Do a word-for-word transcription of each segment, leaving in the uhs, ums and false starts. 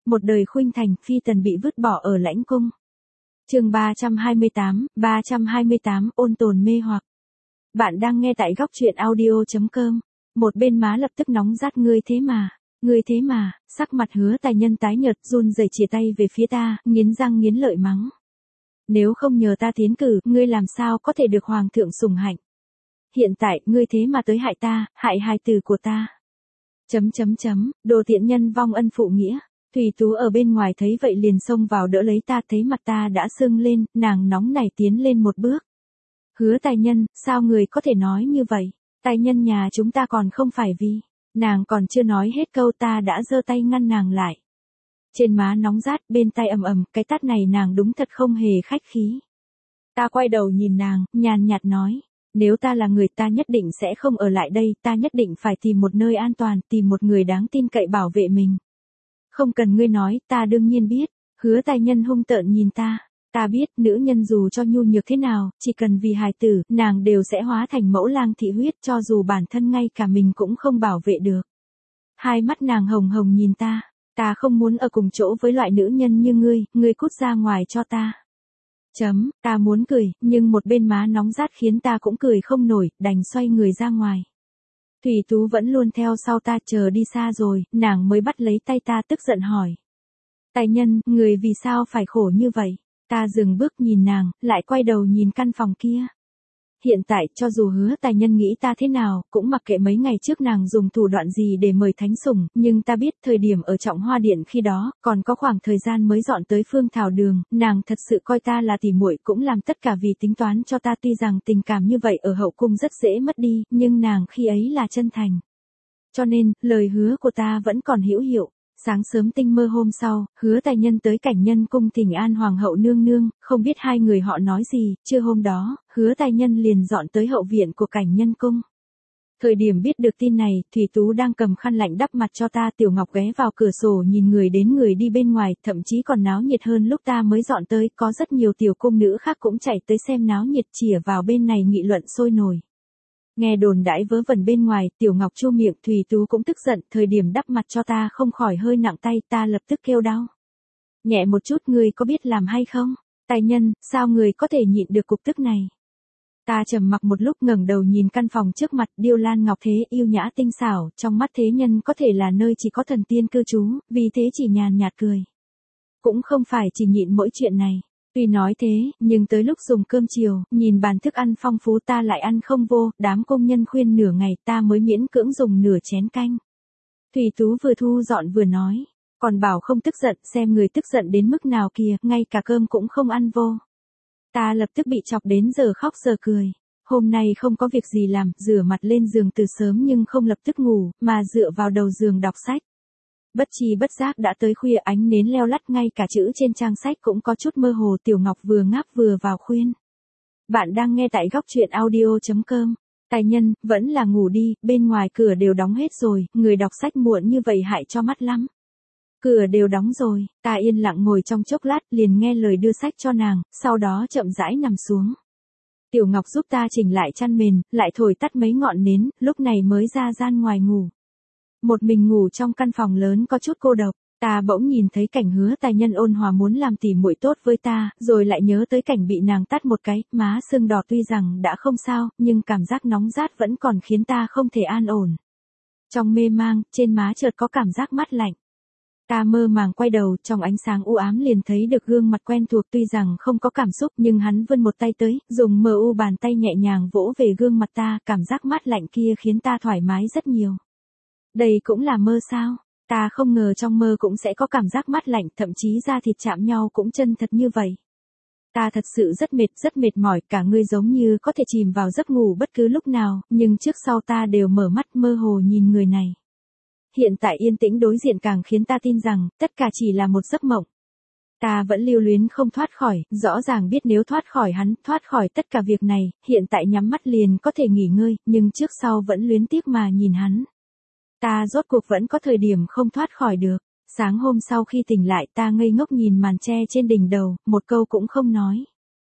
Một đời khuynh thành, phi tần bị vứt bỏ ở lãnh cung. Chương ba trăm hai mươi tám, ba trăm hai mươi tám, ôn tồn mê hoặc. Bạn đang nghe tại góc truyện audio chấm com. Một bên má lập tức nóng rát, ngươi thế mà, ngươi thế mà, sắc mặt Hứa Tài Nhân tái nhợt, run rẩy chìa tay về phía ta, nghiến răng nghiến lợi mắng. Nếu không nhờ ta tiến cử, ngươi làm sao có thể được hoàng thượng sủng hạnh? Hiện tại, ngươi thế mà tới hại ta, hại hài tử của ta. Chấm chấm chấm, đồ tiện nhân vong ân phụ nghĩa. Thủy Tú ở bên ngoài thấy vậy liền xông vào đỡ lấy ta, thấy mặt ta đã sưng lên, nàng nóng nảy tiến lên một bước. Hứa Tài Nhân, sao người có thể nói như vậy? Tài nhân nhà chúng ta còn không phải vì... Nàng còn chưa nói hết câu ta đã giơ tay ngăn nàng lại. Trên má nóng rát, bên tai ầm ầm, cái tát này nàng đúng thật không hề khách khí. Ta quay đầu nhìn nàng, nhàn nhạt nói. Nếu ta là người ta nhất định sẽ không ở lại đây, ta nhất định phải tìm một nơi an toàn, tìm một người đáng tin cậy bảo vệ mình. Không cần ngươi nói, ta đương nhiên biết. Hứa Tài Nhân hung tợn nhìn ta. Ta biết, nữ nhân dù cho nhu nhược thế nào, chỉ cần vì hài tử, nàng đều sẽ hóa thành mẫu lang thị huyết, cho dù bản thân ngay cả mình cũng không bảo vệ được. Hai mắt nàng hồng hồng nhìn ta. Ta không muốn ở cùng chỗ với loại nữ nhân như ngươi, ngươi cút ra ngoài cho ta. Chấm, ta muốn cười, nhưng một bên má nóng rát khiến ta cũng cười không nổi, đành xoay người ra ngoài. Thủy Tú vẫn luôn theo sau ta, chờ đi xa rồi, nàng mới bắt lấy tay ta tức giận hỏi. Tài Nhân, người vì sao phải khổ như vậy? Ta dừng bước nhìn nàng, lại quay đầu nhìn căn phòng kia. Hiện tại, cho dù Hứa Tài Nhân nghĩ ta thế nào, cũng mặc kệ mấy ngày trước nàng dùng thủ đoạn gì để mời thánh sủng, nhưng ta biết thời điểm ở Trọng Hoa Điện khi đó, còn có khoảng thời gian mới dọn tới Phương Thảo Đường, nàng thật sự coi ta là tỉ muội, cũng làm tất cả vì tính toán cho ta, tuy rằng tình cảm như vậy ở hậu cung rất dễ mất đi, nhưng nàng khi ấy là chân thành. Cho nên, lời hứa của ta vẫn còn hữu hiệu. Sáng sớm tinh mơ hôm sau, Hứa Tài Nhân tới Cảnh Nhân cung thỉnh an hoàng hậu nương nương, không biết hai người họ nói gì, trưa hôm đó, Hứa Tài Nhân liền dọn tới hậu viện của Cảnh Nhân cung. Thời điểm biết được tin này, Thủy Tú đang cầm khăn lạnh đắp mặt cho ta, Tiểu Ngọc ghé vào cửa sổ nhìn người đến người đi bên ngoài, thậm chí còn náo nhiệt hơn lúc ta mới dọn tới, có rất nhiều tiểu cung nữ khác cũng chạy tới xem náo nhiệt, chìa vào bên này nghị luận sôi nổi. Nghe đồn đãi vớ vẩn bên ngoài, Tiểu Ngọc chu miệng, Thủy Tú cũng tức giận, thời điểm đắp mặt cho ta không khỏi hơi nặng tay, ta lập tức kêu đau. Nhẹ một chút, ngươi có biết làm hay không? Tài Nhân, sao người có thể nhịn được cục tức này? Ta trầm mặc một lúc, ngẩng đầu nhìn căn phòng trước mặt, điêu lan ngọc thế, yêu nhã tinh xảo, trong mắt thế nhân có thể là nơi chỉ có thần tiên cư trú, vì thế chỉ nhàn nhạt cười. Cũng không phải chỉ nhịn mỗi chuyện này. Tuy nói thế, nhưng tới lúc dùng cơm chiều, nhìn bàn thức ăn phong phú ta lại ăn không vô, đám công nhân khuyên nửa ngày ta mới miễn cưỡng dùng nửa chén canh. Thủy Tú vừa thu dọn vừa nói, còn bảo không tức giận, xem người tức giận đến mức nào kìa, ngay cả cơm cũng không ăn vô. Ta lập tức bị chọc đến giờ khóc giờ cười. Hôm nay không có việc gì làm, rửa mặt lên giường từ sớm nhưng không lập tức ngủ, mà dựa vào đầu giường đọc sách. Bất chi bất giác đã tới khuya, ánh nến leo lắt, ngay cả chữ trên trang sách cũng có chút mơ hồ. Tiểu Ngọc vừa ngáp vừa vào khuyên. Bạn đang nghe tại góc truyện audio chấm com. Tài Nhân, vẫn là ngủ đi, bên ngoài cửa đều đóng hết rồi, người đọc sách muộn như vậy hại cho mắt lắm. Cửa đều đóng rồi, ta yên lặng ngồi trong chốc lát, liền nghe lời đưa sách cho nàng, sau đó chậm rãi nằm xuống. Tiểu Ngọc giúp ta chỉnh lại chăn mền, lại thổi tắt mấy ngọn nến, lúc này mới ra gian ngoài ngủ. Một mình ngủ trong căn phòng lớn có chút cô độc, ta bỗng nhìn thấy cảnh Hứa Tài Nhân ôn hòa muốn làm tỉ muội tốt với ta, rồi lại nhớ tới cảnh bị nàng tát một cái, má sưng đỏ, tuy rằng đã không sao, nhưng cảm giác nóng rát vẫn còn khiến ta không thể an ổn. Trong mê mang, trên má chợt có cảm giác mát lạnh. Ta mơ màng quay đầu, trong ánh sáng u ám liền thấy được gương mặt quen thuộc, tuy rằng không có cảm xúc nhưng hắn vươn một tay tới, dùng mờ u bàn tay nhẹ nhàng vỗ về gương mặt ta, cảm giác mát lạnh kia khiến ta thoải mái rất nhiều. Đây cũng là mơ sao? Ta không ngờ trong mơ cũng sẽ có cảm giác mát lạnh, thậm chí da thịt chạm nhau cũng chân thật như vậy. Ta thật sự rất mệt, rất mệt mỏi, cả người giống như có thể chìm vào giấc ngủ bất cứ lúc nào, nhưng trước sau ta đều mở mắt mơ hồ nhìn người này. Hiện tại yên tĩnh đối diện càng khiến ta tin rằng, tất cả chỉ là một giấc mộng. Ta vẫn lưu luyến không thoát khỏi, rõ ràng biết nếu thoát khỏi hắn, thoát khỏi tất cả việc này, hiện tại nhắm mắt liền có thể nghỉ ngơi, nhưng trước sau vẫn luyến tiếc mà nhìn hắn. Ta rốt cuộc vẫn có thời điểm không thoát khỏi được. Sáng hôm sau khi tỉnh lại ta ngây ngốc nhìn màn tre trên đỉnh đầu, một câu cũng không nói.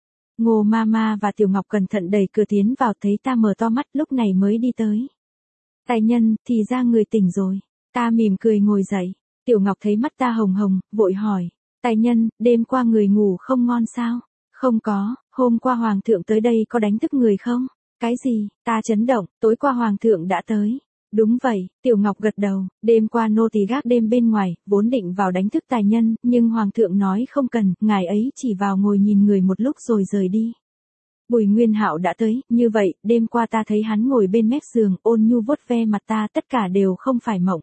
Ngô Mama và Tiểu Ngọc cẩn thận đẩy cửa tiến vào, thấy ta mở to mắt lúc này mới đi tới. Tài Nhân, thì ra người tỉnh rồi. Ta mỉm cười ngồi dậy. Tiểu Ngọc thấy mắt ta hồng hồng, vội hỏi, tài nhân, đêm qua người ngủ không ngon sao? Không có, hôm qua hoàng thượng tới đây có đánh thức người không? Cái gì? Ta chấn động, tối qua hoàng thượng đã tới. Đúng vậy, Tiểu Ngọc gật đầu, đêm qua nô tỳ gác đêm bên ngoài, vốn định vào đánh thức tài nhân, nhưng hoàng thượng nói không cần, ngài ấy chỉ vào ngồi nhìn người một lúc rồi rời đi. Bùi Nguyên Hạo đã tới, như vậy, đêm qua ta thấy hắn ngồi bên mép giường, ôn nhu vuốt ve mặt ta, tất cả đều không phải mộng.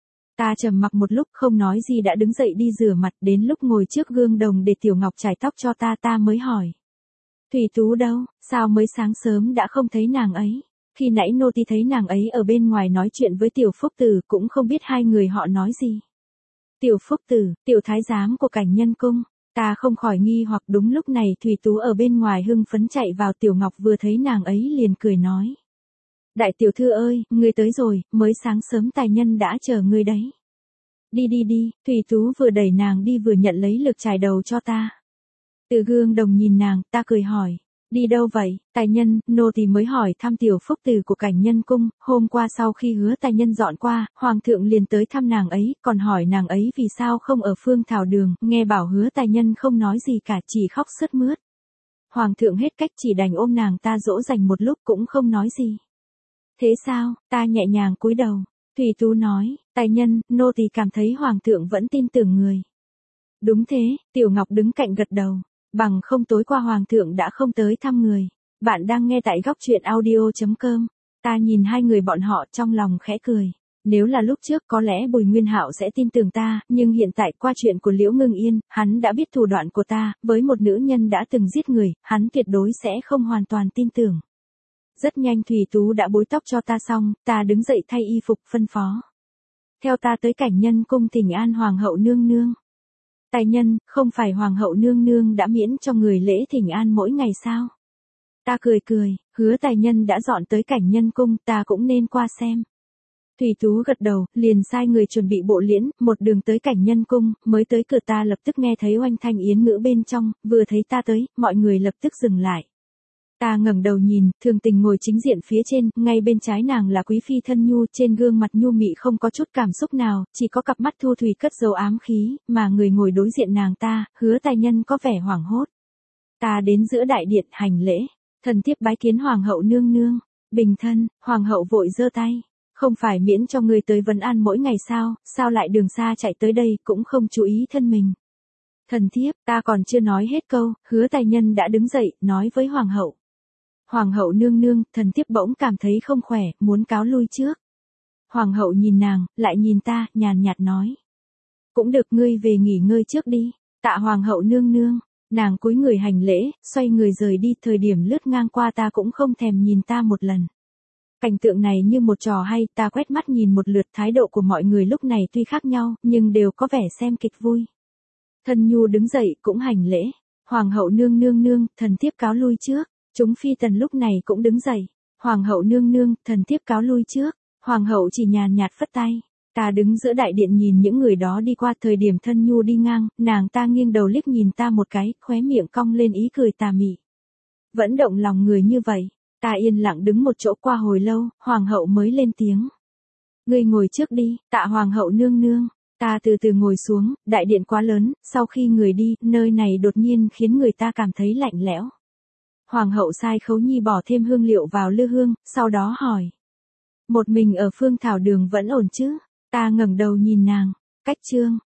Ta trầm mặc một lúc không nói gì đã đứng dậy đi rửa mặt, đến lúc ngồi trước gương đồng để Tiểu Ngọc chải tóc cho ta ta mới hỏi. Thủy Tú đâu, sao mới sáng sớm đã không thấy nàng ấy? Khi nãy nô tỳ thấy nàng ấy ở bên ngoài nói chuyện với Tiểu Phúc Tử, cũng không biết hai người họ nói gì. Tiểu Phúc Tử, tiểu thái giám của Cảnh Nhân Cung. Ta không khỏi nghi hoặc đúng lúc này Thủy Tú ở bên ngoài hưng phấn chạy vào, Tiểu Ngọc vừa thấy nàng ấy liền cười nói. Đại tiểu thư ơi, ngươi tới rồi, mới sáng sớm tài nhân đã chờ ngươi đấy. Đi đi đi, Thủy Tú vừa đẩy nàng đi vừa nhận lấy lược chải đầu cho ta. Từ gương đồng nhìn nàng, ta cười hỏi. Đi đâu vậy, tài nhân? Nô tỳ mới hỏi thăm Tiểu Phúc Tử của Cảnh Nhân Cung, hôm qua sau khi hứa tài nhân dọn qua, hoàng thượng liền tới thăm nàng ấy, còn hỏi nàng ấy vì sao không ở Phương Thảo Đường, nghe bảo hứa tài nhân không nói gì cả, chỉ khóc sướt mướt. Hoàng thượng hết cách chỉ đành ôm nàng ta dỗ dành một lúc cũng không nói gì. Thế sao? Ta nhẹ nhàng cúi đầu. Thủy Tú nói, tài nhân, nô tỳ cảm thấy hoàng thượng vẫn tin tưởng người. Đúng thế, Tiểu Ngọc đứng cạnh gật đầu. Bằng không tối qua hoàng thượng đã không tới thăm người. Bạn đang nghe tại góc truyện audio chấm com. Ta nhìn hai người bọn họ trong lòng khẽ cười. Nếu là lúc trước có lẽ Bùi Nguyên Hạo sẽ tin tưởng ta, nhưng hiện tại qua chuyện của Liễu Ngưng Yên, hắn đã biết thủ đoạn của ta, với một nữ nhân đã từng giết người, hắn tuyệt đối sẽ không hoàn toàn tin tưởng. Rất nhanh Thủy Tú đã búi tóc cho ta xong, ta đứng dậy thay y phục phân phó. Theo ta tới Cảnh Nhân Cung thỉnh an hoàng hậu nương nương. Tài nhân, không phải hoàng hậu nương nương đã miễn cho người lễ thỉnh an mỗi ngày sao? Ta cười cười, hứa tài nhân đã dọn tới Cảnh Nhân Cung, ta cũng nên qua xem. Thủy Tú gật đầu, liền sai người chuẩn bị bộ liễn, một đường tới Cảnh Nhân Cung, mới tới cửa ta lập tức nghe thấy oanh thanh yến ngữ bên trong, vừa thấy ta tới, mọi người lập tức dừng lại. Ta ngẩng đầu nhìn, Thường Tình ngồi chính diện phía trên, ngay bên trái nàng là Quý Phi Thân Nhu, trên gương mặt nhu mị không có chút cảm xúc nào, chỉ có cặp mắt thu thủy cất dấu ám khí, mà người ngồi đối diện nàng ta, hứa tài nhân có vẻ hoảng hốt. Ta đến giữa đại điện, hành lễ, thần thiếp bái kiến hoàng hậu nương nương, bình thân, hoàng hậu vội giơ tay, không phải miễn cho người tới vấn an mỗi ngày sao, sao lại đường xa chạy tới đây, cũng không chú ý thân mình. Thần thiếp, ta còn chưa nói hết câu, hứa tài nhân đã đứng dậy, nói với hoàng hậu. Hoàng hậu nương nương, thần thiếp bỗng cảm thấy không khỏe, muốn cáo lui trước. Hoàng hậu nhìn nàng, lại nhìn ta, nhàn nhạt nói. Cũng được, ngươi về nghỉ ngơi trước đi. Tạ hoàng hậu nương nương, nàng cúi người hành lễ, xoay người rời đi, thời điểm lướt ngang qua ta cũng không thèm nhìn ta một lần. Cảnh tượng này như một trò hay, ta quét mắt nhìn một lượt, thái độ của mọi người lúc này tuy khác nhau, nhưng đều có vẻ xem kịch vui. Thân Nhu đứng dậy, cũng hành lễ. Hoàng hậu nương nương nương, thần thiếp cáo lui trước. Chúng phi tần lúc này cũng đứng dậy. Hoàng hậu nương nương, thần thiếp cáo lui trước. Hoàng hậu chỉ nhàn nhạt phất tay. Ta đứng giữa đại điện nhìn những người đó đi qua, thời điểm Thân Nhu đi ngang, nàng ta nghiêng đầu liếc nhìn ta một cái, khóe miệng cong lên ý cười tà mị. Vẫn động lòng người như vậy. Ta yên lặng đứng một chỗ qua hồi lâu, hoàng hậu mới lên tiếng. Ngươi ngồi trước đi, tạ hoàng hậu nương nương. Ta từ từ ngồi xuống, đại điện quá lớn, sau khi người đi, nơi này đột nhiên khiến người ta cảm thấy lạnh lẽo. Hoàng hậu sai Khấu Nhi bỏ thêm hương liệu vào lư hương, sau đó hỏi. Một mình ở Phương Thảo Đường vẫn ổn chứ? Ta ngẩng đầu nhìn nàng. Cách chương,